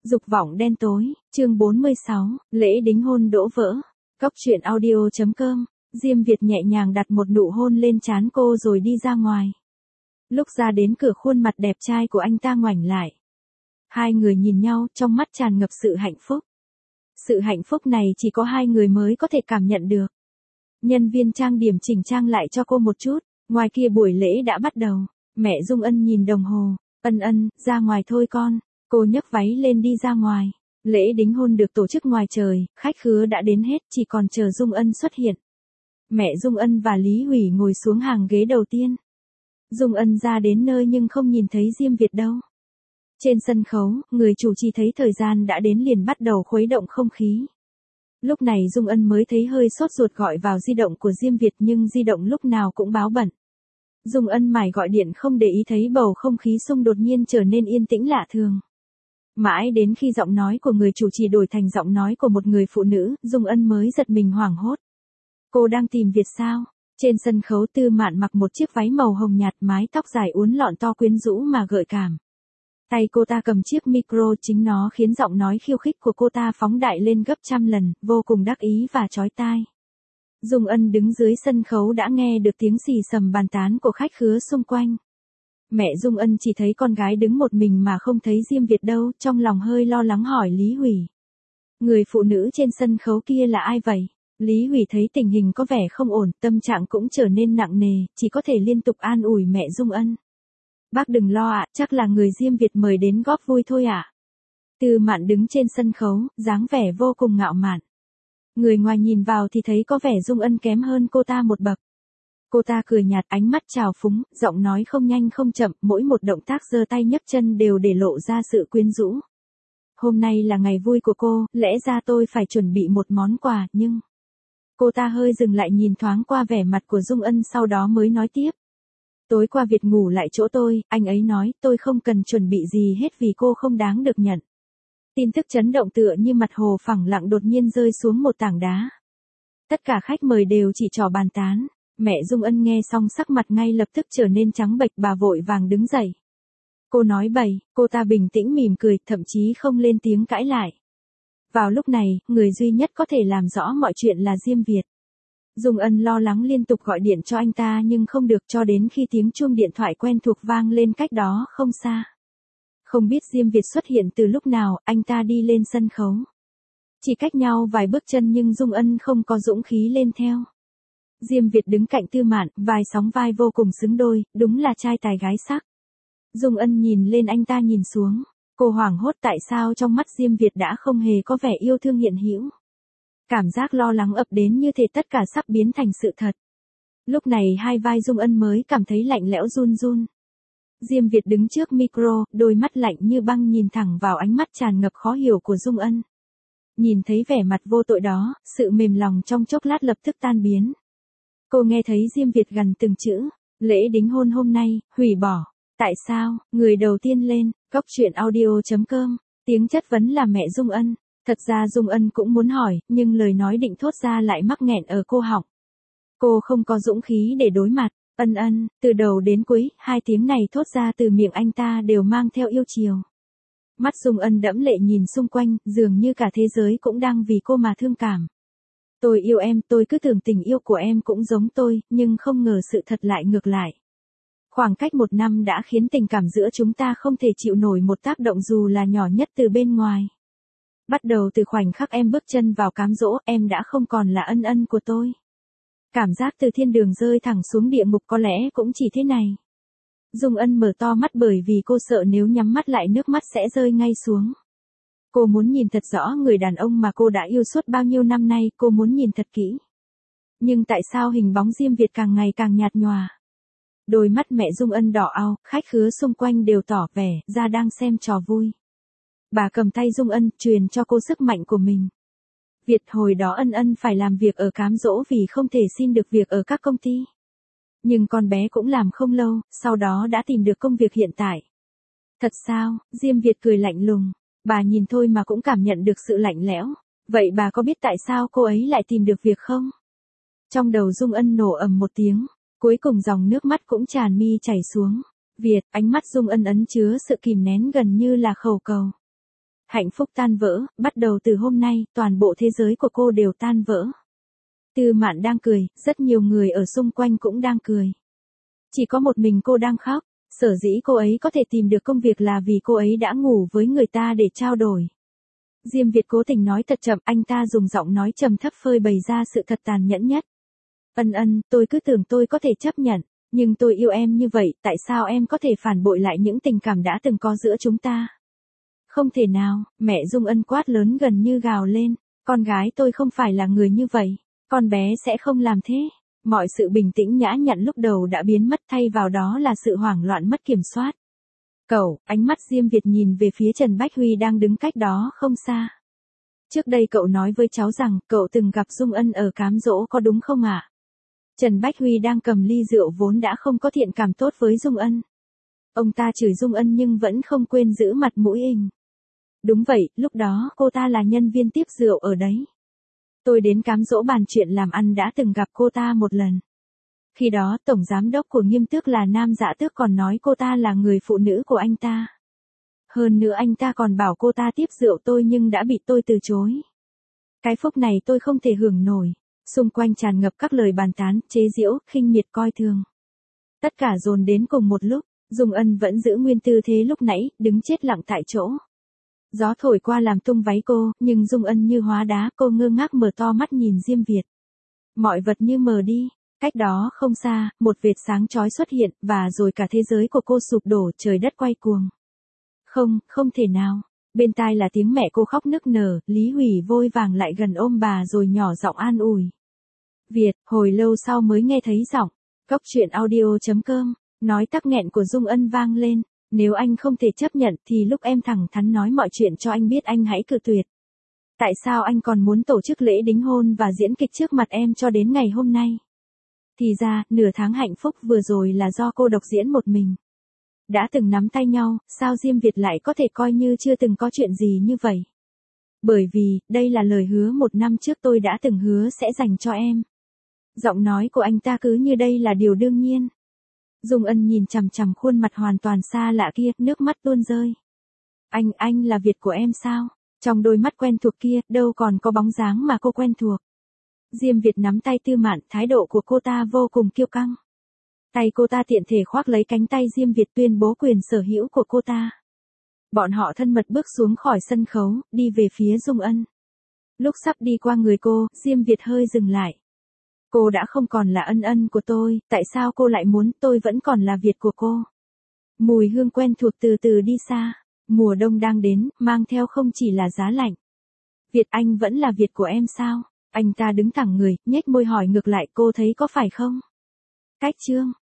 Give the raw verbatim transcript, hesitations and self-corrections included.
Dục vọng đen tối, chương bốn mươi sáu, lễ đính hôn đổ vỡ. Cốc truyện audio chấm com, Diêm Việt nhẹ nhàng đặt một nụ hôn lên trán cô rồi đi ra ngoài. Lúc ra đến cửa khuôn mặt đẹp trai của anh ta ngoảnh lại. Hai người nhìn nhau trong mắt tràn ngập sự hạnh phúc. Sự hạnh phúc này chỉ có hai người mới có thể cảm nhận được. Nhân viên trang điểm chỉnh trang lại cho cô một chút, ngoài kia buổi lễ đã bắt đầu. Mẹ Dung Ân nhìn đồng hồ, ân ân, ra ngoài thôi con. Cô nhấc váy lên đi ra ngoài. Lễ đính hôn được tổ chức ngoài trời, khách khứa đã đến hết, chỉ còn chờ Dung Ân xuất hiện. Mẹ Dung Ân và Lý Hủy ngồi xuống hàng ghế đầu tiên. Dung Ân ra đến nơi nhưng không nhìn thấy Diêm Việt đâu. Trên sân khấu, người chủ trì thấy thời gian đã đến liền bắt đầu khuấy động không khí. Lúc này Dung Ân mới thấy hơi sốt ruột gọi vào di động của Diêm Việt nhưng di động lúc nào cũng báo bận. Dung Ân mải gọi điện không để ý thấy bầu không khí xung đột nhiên trở nên yên tĩnh lạ thường. Mãi đến khi giọng nói của người chủ trì đổi thành giọng nói của một người phụ nữ, Dung Ân mới giật mình hoảng hốt. Cô đang tìm Việt sao? Trên sân khấu Tư Mạn mặc một chiếc váy màu hồng nhạt, mái tóc dài uốn lọn to quyến rũ mà gợi cảm. Tay cô ta cầm chiếc micro, chính nó khiến giọng nói khiêu khích của cô ta phóng đại lên gấp trăm lần, vô cùng đắc ý và chói tai. Dung Ân đứng dưới sân khấu đã nghe được tiếng xì xầm bàn tán của khách khứa xung quanh. Mẹ Dung Ân chỉ thấy con gái đứng một mình mà không thấy Diêm Việt đâu, trong lòng hơi lo lắng hỏi Lý Hủy. Người phụ nữ trên sân khấu kia là ai vậy? Lý Hủy thấy tình hình có vẻ không ổn, tâm trạng cũng trở nên nặng nề, chỉ có thể liên tục an ủi mẹ Dung Ân. Bác đừng lo ạ, chắc là người Diêm Việt mời đến góp vui thôi ạ. Tư Mạn đứng trên sân khấu, dáng vẻ vô cùng ngạo mạn. Người ngoài nhìn vào thì thấy có vẻ Dung Ân kém hơn cô ta một bậc. Cô ta cười nhạt, ánh mắt trào phúng, giọng nói không nhanh không chậm, mỗi một động tác giơ tay nhấc chân đều để lộ ra sự quyến rũ. Hôm nay là ngày vui của cô, lẽ ra tôi phải chuẩn bị một món quà, nhưng... Cô ta hơi dừng lại nhìn thoáng qua vẻ mặt của Dung Ân sau đó mới nói tiếp. Tối qua Việt ngủ lại chỗ tôi, anh ấy nói tôi không cần chuẩn bị gì hết vì cô không đáng được nhận. Tin tức chấn động tựa như mặt hồ phẳng lặng đột nhiên rơi xuống một tảng đá. Tất cả khách mời đều chỉ trò bàn tán. Mẹ Dung Ân nghe xong sắc mặt ngay lập tức trở nên trắng bệch, bà vội vàng đứng dậy. Cô nói bậy, cô ta bình tĩnh mỉm cười, thậm chí không lên tiếng cãi lại. Vào lúc này, người duy nhất có thể làm rõ mọi chuyện là Diêm Việt. Dung Ân lo lắng liên tục gọi điện cho anh ta nhưng không được, cho đến khi tiếng chuông điện thoại quen thuộc vang lên cách đó không xa. Không biết Diêm Việt xuất hiện từ lúc nào, anh ta đi lên sân khấu. Chỉ cách nhau vài bước chân nhưng Dung Ân không có dũng khí lên theo. Diêm Việt đứng cạnh Tư Mạn, vai sóng vai vô cùng xứng đôi, đúng là trai tài gái sắc. Dung Ân nhìn lên anh ta nhìn xuống, cô hoảng hốt tại sao trong mắt Diêm Việt đã không hề có vẻ yêu thương hiện hữu. Cảm giác lo lắng ập đến như thể tất cả sắp biến thành sự thật. Lúc này hai vai Dung Ân mới cảm thấy lạnh lẽo run run. Diêm Việt đứng trước micro, đôi mắt lạnh như băng nhìn thẳng vào ánh mắt tràn ngập khó hiểu của Dung Ân. Nhìn thấy vẻ mặt vô tội đó, sự mềm lòng trong chốc lát lập tức tan biến. Cô nghe thấy Diêm Việt gằn từng chữ, lễ đính hôn hôm nay, hủy bỏ. Tại sao? Người đầu tiên lên, cốc truyện audio chấm com, tiếng chất vấn là mẹ Dung Ân. Thật ra Dung Ân cũng muốn hỏi, nhưng lời nói định thốt ra lại mắc nghẹn ở cô họng. Cô không có dũng khí để đối mặt, ân ân, từ đầu đến cuối, hai tiếng này thốt ra từ miệng anh ta đều mang theo yêu chiều. Mắt Dung Ân đẫm lệ nhìn xung quanh, dường như cả thế giới cũng đang vì cô mà thương cảm. Tôi yêu em, tôi cứ tưởng tình yêu của em cũng giống tôi, nhưng không ngờ sự thật lại ngược lại. Khoảng cách một năm đã khiến tình cảm giữa chúng ta không thể chịu nổi một tác động dù là nhỏ nhất từ bên ngoài. Bắt đầu từ khoảnh khắc em bước chân vào cám dỗ, em đã không còn là ân ân của tôi. Cảm giác từ thiên đường rơi thẳng xuống địa ngục có lẽ cũng chỉ thế này. Dung Ân mở to mắt bởi vì cô sợ nếu nhắm mắt lại nước mắt sẽ rơi ngay xuống. Cô muốn nhìn thật rõ người đàn ông mà cô đã yêu suốt bao nhiêu năm nay, cô muốn nhìn thật kỹ. Nhưng tại sao hình bóng Diêm Việt càng ngày càng nhạt nhòa? Đôi mắt mẹ Dung Ân đỏ ao, khách khứa xung quanh đều tỏ vẻ ra đang xem trò vui. Bà cầm tay Dung Ân, truyền cho cô sức mạnh của mình. Việt hồi đó ân ân phải làm việc ở cám dỗ vì không thể xin được việc ở các công ty. Nhưng con bé cũng làm không lâu, sau đó đã tìm được công việc hiện tại. Thật sao? Diêm Việt cười lạnh lùng. Bà nhìn thôi mà cũng cảm nhận được sự lạnh lẽo. Vậy bà có biết tại sao cô ấy lại tìm được việc không? Trong đầu Dung Ân nổ ầm một tiếng. Cuối cùng dòng nước mắt cũng tràn mi chảy xuống. Việt, ánh mắt Dung Ân ấn chứa sự kìm nén gần như là khẩu cầu. Hạnh phúc tan vỡ, bắt đầu từ hôm nay, toàn bộ thế giới của cô đều tan vỡ. Tư Mạn đang cười, rất nhiều người ở xung quanh cũng đang cười. Chỉ có một mình cô đang khóc, sở dĩ cô ấy có thể tìm được công việc là vì cô ấy đã ngủ với người ta để trao đổi. Diêm Việt cố tình nói thật chậm, anh ta dùng giọng nói trầm thấp phơi bày ra sự thật tàn nhẫn nhất. Ân Ân, tôi cứ tưởng tôi có thể chấp nhận, nhưng tôi yêu em như vậy, tại sao em có thể phản bội lại những tình cảm đã từng có giữa chúng ta? Không thể nào, mẹ Dung Ân quát lớn gần như gào lên, con gái tôi không phải là người như vậy, con bé sẽ không làm thế. Mọi sự bình tĩnh nhã nhặn lúc đầu đã biến mất, thay vào đó là sự hoảng loạn mất kiểm soát. Cậu, ánh mắt Diêm Việt nhìn về phía Trần Bách Huy đang đứng cách đó không xa. Trước đây cậu nói với cháu rằng cậu từng gặp Dung Ân ở cám dỗ có đúng không ạ? Trần Bách Huy đang cầm ly rượu vốn đã không có thiện cảm tốt với Dung Ân. Ông ta chửi Dung Ân nhưng vẫn không quên giữ mặt mũi hình. Đúng vậy, lúc đó cô ta là nhân viên tiếp rượu ở đấy. Tôi đến cám dỗ bàn chuyện làm ăn đã từng gặp cô ta một lần. Khi đó tổng giám đốc của Nghiêm Tước là Nam Dạ Tước còn nói cô ta là người phụ nữ của anh ta. Hơn nữa anh ta còn bảo cô ta tiếp rượu tôi nhưng đã bị tôi từ chối. Cái phúc này tôi không thể hưởng nổi. Xung quanh tràn ngập các lời bàn tán, chế giễu, khinh miệt coi thường. Tất cả dồn đến cùng một lúc, Dung Ân vẫn giữ nguyên tư thế lúc nãy, đứng chết lặng tại chỗ. Gió thổi qua làm tung váy cô, nhưng Dung Ân như hóa đá, cô ngơ ngác mở to mắt nhìn Diêm Việt. Mọi vật như mờ đi, cách đó không xa, một vệt sáng chói xuất hiện, và rồi cả thế giới của cô sụp đổ, trời đất quay cuồng. Không, không thể nào. Bên tai là tiếng mẹ cô khóc nức nở, Lý Hủy vội vàng lại gần ôm bà rồi nhỏ giọng an ủi. Việt, hồi lâu sau mới nghe thấy giọng. Cốc truyện audio chấm com, nói tắc nghẹn của Dung Ân vang lên. Nếu anh không thể chấp nhận thì lúc em thẳng thắn nói mọi chuyện cho anh biết anh hãy cự tuyệt. Tại sao anh còn muốn tổ chức lễ đính hôn và diễn kịch trước mặt em cho đến ngày hôm nay? Thì ra, nửa tháng hạnh phúc vừa rồi là do cô độc diễn một mình. Đã từng nắm tay nhau, sao Diêm Việt lại có thể coi như chưa từng có chuyện gì như vậy? Bởi vì, đây là lời hứa một năm trước tôi đã từng hứa sẽ dành cho em. Giọng nói của anh ta cứ như đây là điều đương nhiên. Dung Ân nhìn chằm chằm khuôn mặt hoàn toàn xa lạ kia, nước mắt tuôn rơi. Anh, anh là Việt của em sao? Trong đôi mắt quen thuộc kia, đâu còn có bóng dáng mà cô quen thuộc. Diêm Việt nắm tay Tư Mạn, thái độ của cô ta vô cùng kiêu căng. Tay cô ta tiện thể khoác lấy cánh tay Diêm Việt tuyên bố quyền sở hữu của cô ta. Bọn họ thân mật bước xuống khỏi sân khấu, đi về phía Dung Ân. Lúc sắp đi qua người cô, Diêm Việt hơi dừng lại. Cô đã không còn là Ân Ân của tôi, tại sao cô lại muốn tôi vẫn còn là Việt của cô? Mùi hương quen thuộc từ từ đi xa, mùa đông đang đến, mang theo không chỉ là giá lạnh. Việt, anh vẫn là Việt của em sao? Anh ta đứng thẳng người, nhếch môi hỏi ngược lại, cô thấy có phải không? Cách chương